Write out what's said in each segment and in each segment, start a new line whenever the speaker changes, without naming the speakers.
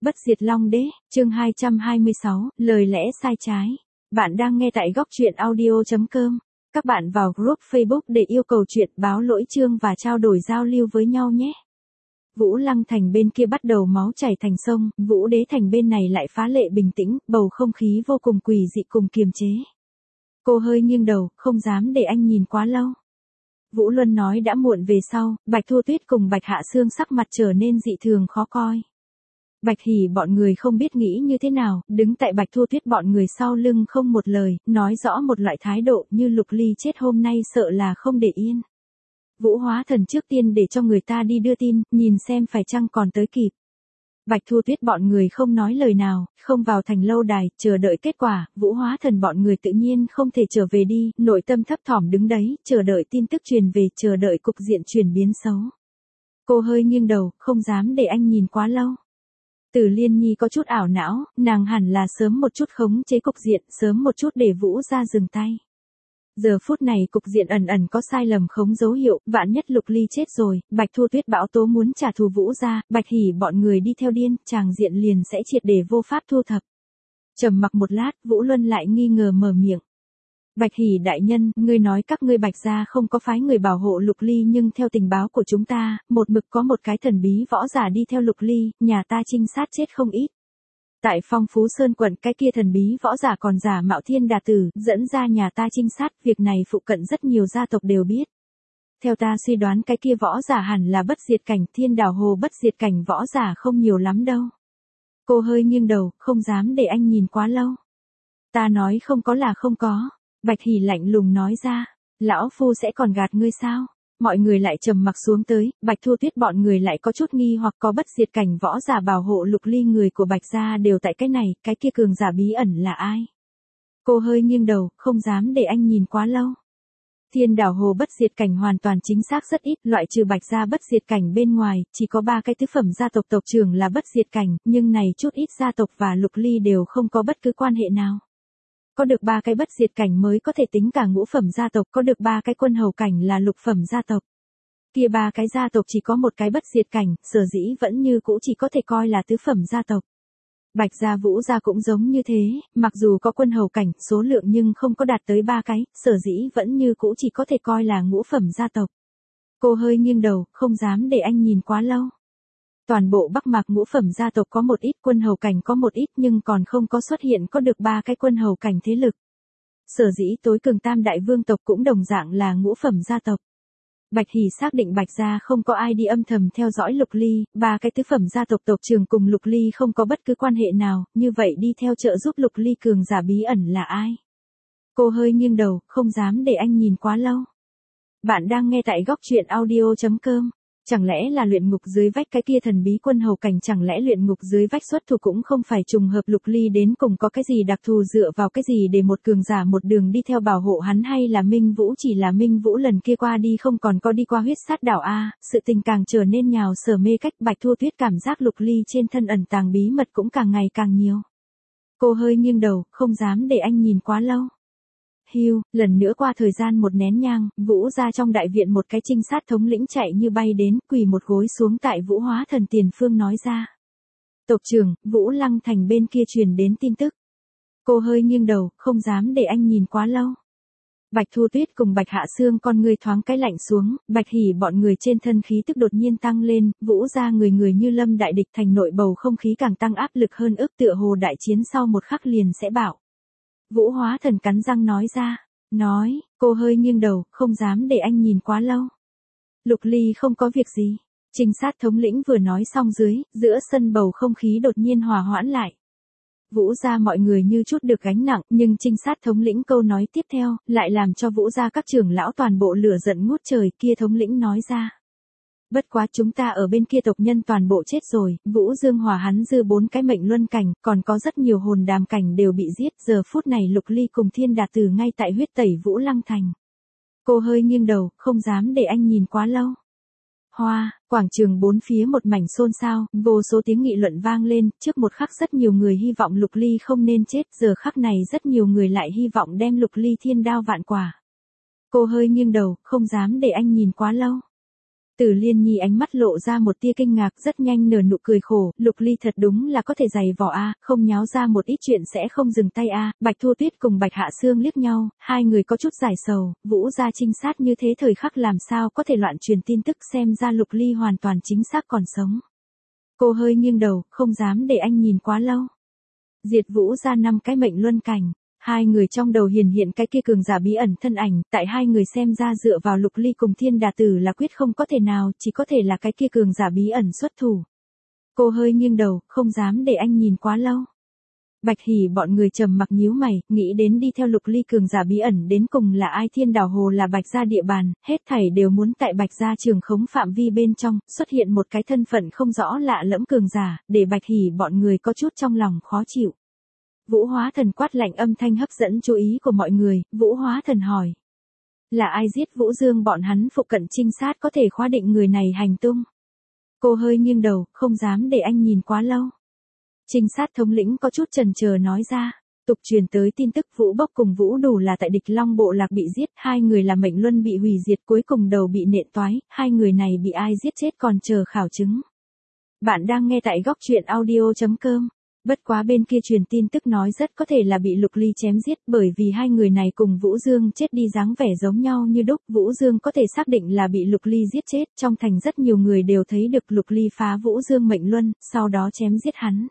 Bất diệt Long Đế, chương 226, lời lẽ sai trái. Bạn đang nghe tại góc truyện audio.com. Các bạn vào group Facebook để yêu cầu chuyện báo lỗi chương và trao đổi giao lưu với nhau nhé. Vũ Lăng Thành bên kia bắt đầu máu chảy thành sông, Vũ Đế Thành bên này lại phá lệ bình tĩnh, bầu không khí vô cùng quỷ dị cùng kiềm chế. Cô hơi nghiêng đầu, không dám để anh nhìn quá lâu. Vũ Luân nói đã muộn về sau, Bạch Thu Tuyết cùng Bạch Hạ Sương sắc mặt trở nên dị thường khó coi. Bạch Hỉ bọn người không biết nghĩ như thế nào, đứng tại Bạch Thu Tuyết bọn người sau lưng không một lời, nói rõ một loại thái độ như Lục Ly chết hôm nay sợ là không để yên. Vũ Hóa Thần trước tiên để cho người ta đi đưa tin, nhìn xem phải chăng còn tới kịp. Bạch Thu Tuyết bọn người không nói lời nào, không vào thành lâu đài, chờ đợi kết quả, Vũ Hóa Thần bọn người tự nhiên không thể trở về đi, nội tâm thấp thỏm đứng đấy, chờ đợi tin tức truyền về, chờ đợi cục diện chuyển biến xấu. Cô hơi nghiêng đầu, không dám để anh nhìn quá lâu. Tử Liên Nhi có chút ảo não, nàng hẳn là sớm một chút khống chế cục diện, sớm một chút để Vũ ra dừng tay. Giờ phút này cục diện ẩn ẩn có sai lầm khống dấu hiệu, vạn nhất Lục Ly chết rồi, Bạch Thu Tuyết bão tố muốn trả thù Vũ ra, Bạch Hỉ bọn người đi theo điên, chàng diện liền sẽ triệt để vô pháp thu thập. Trầm mặc một lát, Vũ Luân lại nghi ngờ mở miệng. Bạch Hỉ đại nhân, ngươi nói các ngươi Bạch gia không có phái người bảo hộ Lục Ly nhưng theo tình báo của chúng ta, một mực có một cái thần bí võ giả đi theo Lục Ly, nhà ta trinh sát chết không ít. Tại Phong Phú Sơn quận cái kia thần bí võ giả còn giả mạo Thiên Đà Tử, dẫn ra nhà ta trinh sát, việc này phụ cận rất nhiều gia tộc đều biết. Theo ta suy đoán cái kia võ giả hẳn là bất diệt cảnh, Thiên Đảo Hồ bất diệt cảnh võ giả không nhiều lắm đâu. Cô hơi nghiêng đầu, không dám để anh nhìn quá lâu. Ta nói không có là không có. Bạch Hỉ lạnh lùng nói ra, lão phu sẽ còn gạt ngươi sao? Mọi người lại trầm mặc xuống tới, Bạch Thu Tuyết bọn người lại có chút nghi hoặc có bất diệt cảnh võ giả bảo hộ Lục Ly người của Bạch gia đều tại cái này, cái kia cường giả bí ẩn là ai? Cô hơi nghiêng đầu, không dám để anh nhìn quá lâu. Thiên Đảo Hồ bất diệt cảnh hoàn toàn chính xác rất ít, loại trừ Bạch gia bất diệt cảnh bên ngoài, chỉ có 3 cái tứ phẩm gia tộc tộc trưởng là bất diệt cảnh, nhưng này chút ít gia tộc và Lục Ly đều không có bất cứ quan hệ nào. Có được 3 cái bất diệt cảnh mới có thể tính cả ngũ phẩm gia tộc, có được 3 cái quân hầu cảnh là lục phẩm gia tộc. Kia 3 cái gia tộc chỉ có một cái bất diệt cảnh, sở dĩ vẫn như cũ chỉ có thể coi là tứ phẩm gia tộc. Bạch gia Vũ gia cũng giống như thế, mặc dù có quân hầu cảnh, số lượng nhưng không có đạt tới 3 cái, sở dĩ vẫn như cũ chỉ có thể coi là ngũ phẩm gia tộc. Cô hơi nghiêng đầu, không dám để anh nhìn quá lâu. Toàn bộ Bắc Mạc ngũ phẩm gia tộc có một ít, quân hầu cảnh có một ít nhưng còn không có xuất hiện có được 3 cái quân hầu cảnh thế lực. Sở dĩ tối cường Tam đại vương tộc cũng đồng dạng là ngũ phẩm gia tộc. Bạch Hỉ xác định Bạch gia không có ai đi âm thầm theo dõi Lục Ly, 3 cái tứ phẩm gia tộc tộc trưởng cùng Lục Ly không có bất cứ quan hệ nào, như vậy đi theo trợ giúp Lục Ly cường giả bí ẩn là ai? Cô hơi nghiêng đầu, không dám để anh nhìn quá lâu. Bạn đang nghe tại góc truyện audio.com. Chẳng lẽ là luyện ngục dưới vách cái kia thần bí quân hầu cảnh, chẳng lẽ luyện ngục dưới vách xuất thủ cũng không phải trùng hợp Lục Ly đến cùng có cái gì đặc thù dựa vào cái gì để một cường giả một đường đi theo bảo hộ hắn, hay là Minh Vũ chỉ là Minh Vũ lần kia qua đi không còn có đi qua huyết sát đảo a, sự tình càng trở nên nhào sở mê cách. Bạch Thu Tuyết cảm giác Lục Ly trên thân ẩn tàng bí mật cũng càng ngày càng nhiều. Cô hơi nghiêng đầu, không dám để anh nhìn quá lâu. Hưu, lần nữa qua thời gian một nén nhang, Vũ ra trong đại viện một cái trinh sát thống lĩnh chạy như bay đến, quỳ một gối xuống tại Vũ Hóa Thần tiền phương nói ra. Tộc trưởng, Vũ Lăng Thành bên kia truyền đến tin tức. Cô hơi nghiêng đầu, không dám để anh nhìn quá lâu. Bạch Thu Tuyết cùng Bạch Hạ Sương con người thoáng cái lạnh xuống, Bạch Hỉ bọn người trên thân khí tức đột nhiên tăng lên, Vũ ra người người như lâm đại địch, thành nội bầu không khí càng tăng áp lực hơn, ước tựa hồ đại chiến sau một khắc liền sẽ bạo. Vũ Hóa Thần cắn răng nói ra. Cô hơi nghiêng đầu, không dám để anh nhìn quá lâu. Lục Ly không có việc gì. Trinh sát thống lĩnh vừa nói xong giữa sân bầu không khí đột nhiên hòa hoãn lại. Vũ gia mọi người như chút được gánh nặng, nhưng trinh sát thống lĩnh câu nói tiếp theo, lại làm cho Vũ gia các trưởng lão toàn bộ lửa giận ngút trời. Kia thống lĩnh nói ra. Bất quá chúng ta ở bên kia tộc nhân toàn bộ chết rồi, Vũ Dương Hòa hắn dư 4 cái mệnh luân cảnh, còn có rất nhiều hồn đàm cảnh đều bị giết, giờ phút này Lục Ly cùng Thiên Đà Tử ngay tại huyết tẩy Vũ Lăng Thành. Cô hơi nghiêng đầu, không dám để anh nhìn quá lâu. Quảng trường bốn phía một mảnh xôn xao, vô số tiếng nghị luận vang lên, trước một khắc rất nhiều người hy vọng Lục Ly không nên chết, giờ khắc này rất nhiều người lại hy vọng đem Lục Ly thiên đao vạn quả. Cô hơi nghiêng đầu, không dám để anh nhìn quá lâu. Từ Liên Nhi ánh mắt lộ ra một tia kinh ngạc, rất nhanh nở nụ cười khổ, Lục Ly thật đúng là có thể giày vò a, không nháo ra một ít chuyện sẽ không dừng tay a. Bạch Thu Tuyết cùng Bạch Hạ Sương liếc nhau, hai người có chút giải sầu, Vũ gia trinh sát như thế thời khắc làm sao có thể loạn truyền tin tức, xem ra Lục Ly hoàn toàn chính xác còn sống. Cô hơi nghiêng đầu, không dám để anh nhìn quá lâu. Diệt Vũ gia 5 cái mệnh luân cảnh. Hai người trong đầu hiện cái kia cường giả bí ẩn thân ảnh, tại hai người xem ra dựa vào Lục Ly cùng Thiên Đà Tử là quyết không có thể nào, chỉ có thể là cái kia cường giả bí ẩn xuất thủ. Cô hơi nghiêng đầu, không dám để anh nhìn quá lâu. Bạch Hỉ bọn người trầm mặc nhíu mày, nghĩ đến đi theo Lục Ly cường giả bí ẩn đến cùng là ai. Thiên Đảo Hồ là Bạch gia địa bàn, hết thảy đều muốn tại Bạch gia trường khống phạm vi bên trong, xuất hiện một cái thân phận không rõ lạ lẫm cường giả, để Bạch Hỉ bọn người có chút trong lòng khó chịu. Vũ Hóa Thần quát lạnh âm thanh hấp dẫn chú ý của mọi người, Vũ Hóa Thần hỏi. Là ai giết Vũ Dương bọn hắn? Phụ cận trinh sát có thể khóa định người này hành tung. Cô hơi nghiêng đầu, không dám để anh nhìn quá lâu. Trinh sát thống lĩnh có chút chần chờ nói ra. Tục truyền tới tin tức Vũ Bốc cùng Vũ Đủ là tại Địch Long bộ lạc bị giết, hai người là mệnh luân bị hủy diệt, cuối cùng đầu bị nện toái, hai người này bị ai giết chết còn chờ khảo chứng. Bạn đang nghe tại góc truyện audio.com. Bất quá bên kia truyền tin tức nói rất có thể là bị Lục Ly chém giết, bởi vì hai người này cùng Vũ Dương chết đi dáng vẻ giống nhau như đúc. Vũ Dương có thể xác định là bị Lục Ly giết chết, trong thành rất nhiều người đều thấy được Lục Ly phá Vũ Dương mệnh luân, sau đó chém giết hắn.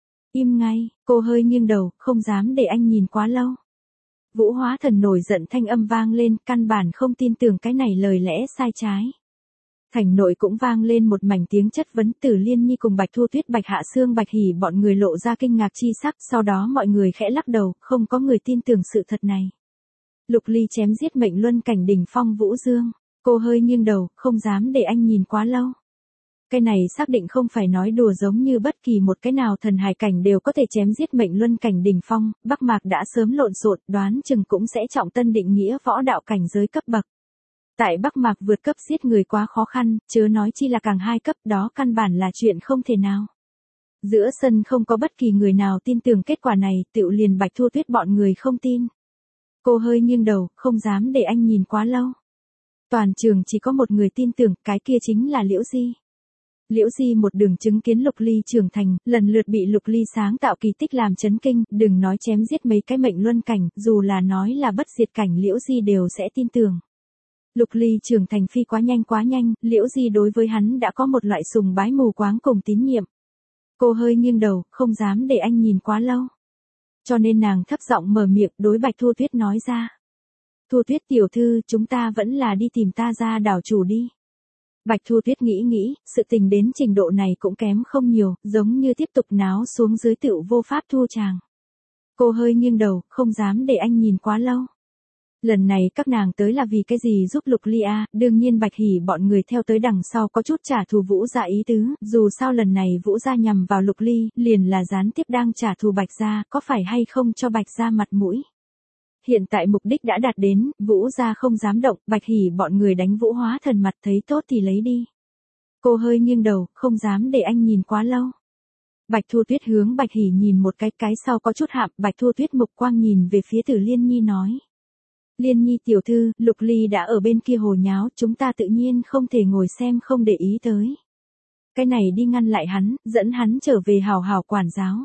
Im ngay, cô hơi nghiêng đầu, không dám để anh nhìn quá lâu. Vũ Hóa Thần nổi giận thanh âm vang lên, căn bản không tin tưởng cái này lời lẽ sai trái. Thành nội cũng vang lên một mảnh tiếng chất vấn. Từ Liên Nhi cùng Bạch Thu Tuyết, Bạch Hạ Sương, Bạch Hỉ bọn người lộ ra kinh ngạc chi sắc, sau đó mọi người khẽ lắc đầu, không có người tin tưởng sự thật này. Lục Ly chém giết mệnh luân cảnh đỉnh phong Vũ Dương. Cô hơi nghiêng đầu, không dám để anh nhìn quá lâu. Cái này xác định không phải nói đùa, giống như bất kỳ một cái nào thần hài cảnh đều có thể chém giết mệnh luân cảnh đỉnh phong. Bắc Mạc đã sớm lộn xộn, đoán chừng cũng sẽ trọng tân định nghĩa võ đạo cảnh giới cấp bậc. Tại Bắc Mạc vượt cấp giết người quá khó khăn, chớ nói chi là càng 2 cấp, đó căn bản là chuyện không thể nào. Giữa sân không có bất kỳ người nào tin tưởng kết quả này, tựu liền Bạch Thu Tuyết bọn người không tin. Cô hơi nghiêng đầu, không dám để anh nhìn quá lâu. Toàn trường chỉ có một người tin tưởng, cái kia chính là Liễu Di. Liễu Di một đường chứng kiến Lục Ly trưởng thành, lần lượt bị Lục Ly sáng tạo kỳ tích làm chấn kinh, đừng nói chém giết mấy cái mệnh luân cảnh, dù là nói là bất diệt cảnh Liễu Di đều sẽ tin tưởng. Lục Ly trưởng thành phi quá nhanh, Liễu Di đối với hắn đã có một loại sùng bái mù quáng cùng tín nhiệm. Cô hơi nghiêng đầu, không dám để anh nhìn quá lâu. Cho nên nàng thấp giọng mở miệng đối Bạch Thu Tuyết nói ra. Thu Tuyết tiểu thư, chúng ta vẫn là đi tìm ta ra đảo chủ đi. Bạch Thu Tuyết nghĩ, sự tình đến trình độ này cũng kém không nhiều, giống như tiếp tục náo xuống dưới tựu vô pháp thu chàng. Cô hơi nghiêng đầu, không dám để anh nhìn quá lâu. Lần này các nàng tới là vì cái gì? Giúp Lục Ly a? Đương nhiên Bạch Hỉ bọn người theo tới đằng sau có chút trả thù Vũ gia ý tứ, dù sao lần này Vũ gia nhằm vào Lục Ly, liền là gián tiếp đang trả thù Bạch gia, có phải hay không cho Bạch gia mặt mũi. Hiện tại mục đích đã đạt đến, Vũ gia không dám động, Bạch Hỉ bọn người đánh Vũ Hóa Thần mặt, thấy tốt thì lấy đi. Cô hơi nghiêng đầu, không dám để anh nhìn quá lâu. Bạch Thu Tuyết hướng Bạch Hỉ nhìn một cái sau có chút hạm, Bạch Thu Tuyết mục quang nhìn về phía Từ Liên Nhi nói. Liên Nhi tiểu thư, Lục Ly đã ở bên kia hồ nháo, chúng ta tự nhiên không thể ngồi xem không để ý tới. Cái này đi ngăn lại hắn, dẫn hắn trở về hào hào quản giáo.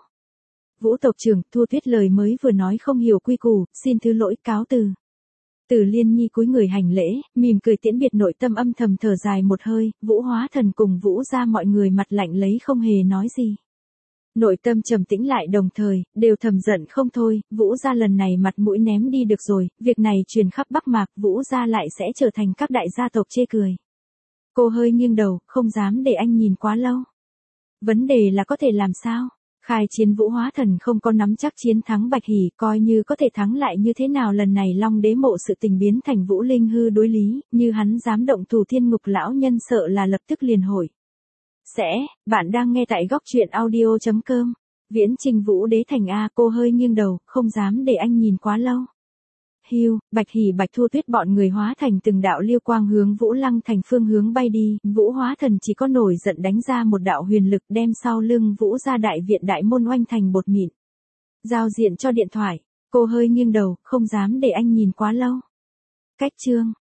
Vũ tộc trưởng, Thu Tuyết lời mới vừa nói không hiểu quy củ, xin thứ lỗi, cáo từ. Từ Liên Nhi cúi người hành lễ, mỉm cười tiễn biệt, nội tâm âm thầm thở dài một hơi, Vũ Hóa Thần cùng Vũ gia mọi người mặt lạnh lấy không hề nói gì. Nội tâm trầm tĩnh lại, đồng thời, đều thầm giận không thôi, Vũ gia lần này mặt mũi ném đi được rồi, việc này truyền khắp Bắc Mạc, Vũ gia lại sẽ trở thành các đại gia tộc chê cười. Cô hơi nghiêng đầu, không dám để anh nhìn quá lâu. Vấn đề là có thể làm sao? Khai chiến Vũ Hóa Thần không có nắm chắc chiến thắng Bạch Hỉ, coi như có thể thắng lại như thế nào, lần này Long Đế mộ sự tình biến thành Vũ Linh hư đối lý, như hắn dám động thủ Thiên Ngục lão nhân sợ là lập tức liền hỏi. Bạn đang nghe tại góc truyện audio.com. Viễn Trình Vũ Đế thành a? Cô hơi nghiêng đầu, không dám để anh nhìn quá lâu. Hưu, Bạch Hỉ Bạch Thu Tuyết bọn người hóa thành từng đạo liêu quang hướng Vũ Lăng thành phương hướng bay đi, Vũ Hóa Thần chỉ có nổi giận đánh ra một đạo huyền lực đem sau lưng Vũ gia đại viện đại môn oanh thành bột mịn. Giao diện cho điện thoại, cô hơi nghiêng đầu, không dám để anh nhìn quá lâu. Cách chương